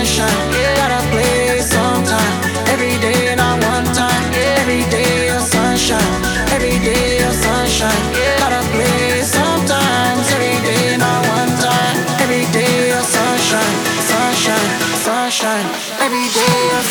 sunshine. Gotta play sometime. Every day, not one time. Every day of sunshine. Every day of sunshine. Gotta play sometimes. Every day, not one time. Every day of sunshine. Sunshine, sunshine. Every day of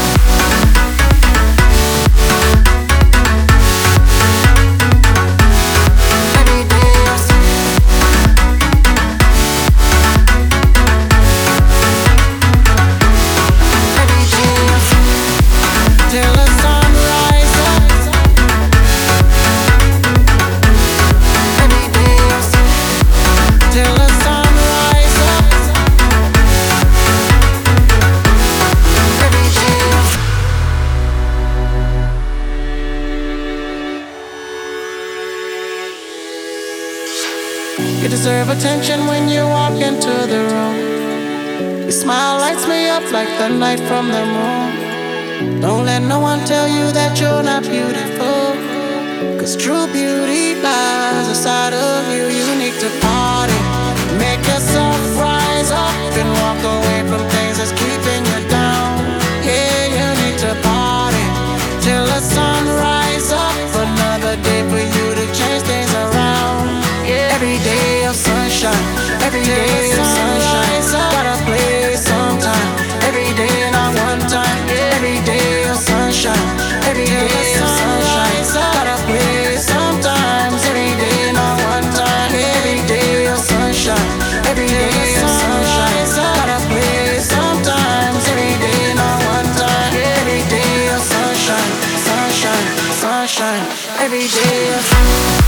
You deserve attention when you walk into the room. Your smile lights me up like the night from the moon. Don't let no one tell you that you're not beautiful, 'cause true beauty lies inside of you. You need to party, make yourself rise up and walk away from things that's keeping you down. Yeah, you need to party till the sun rise up. Another day for you to change things around. Every day of sunshine, every day of sunshine. Gotta play sometime. Every day, not one time. Every day of sunshine, every day of sunshine. Gotta play sometimes. Every day, not one time. Every day of sunshine, every day of sunshine. Gotta play sometimes. Every day, not one time. Every day of sunshine, sunshine, sunshine. Every day of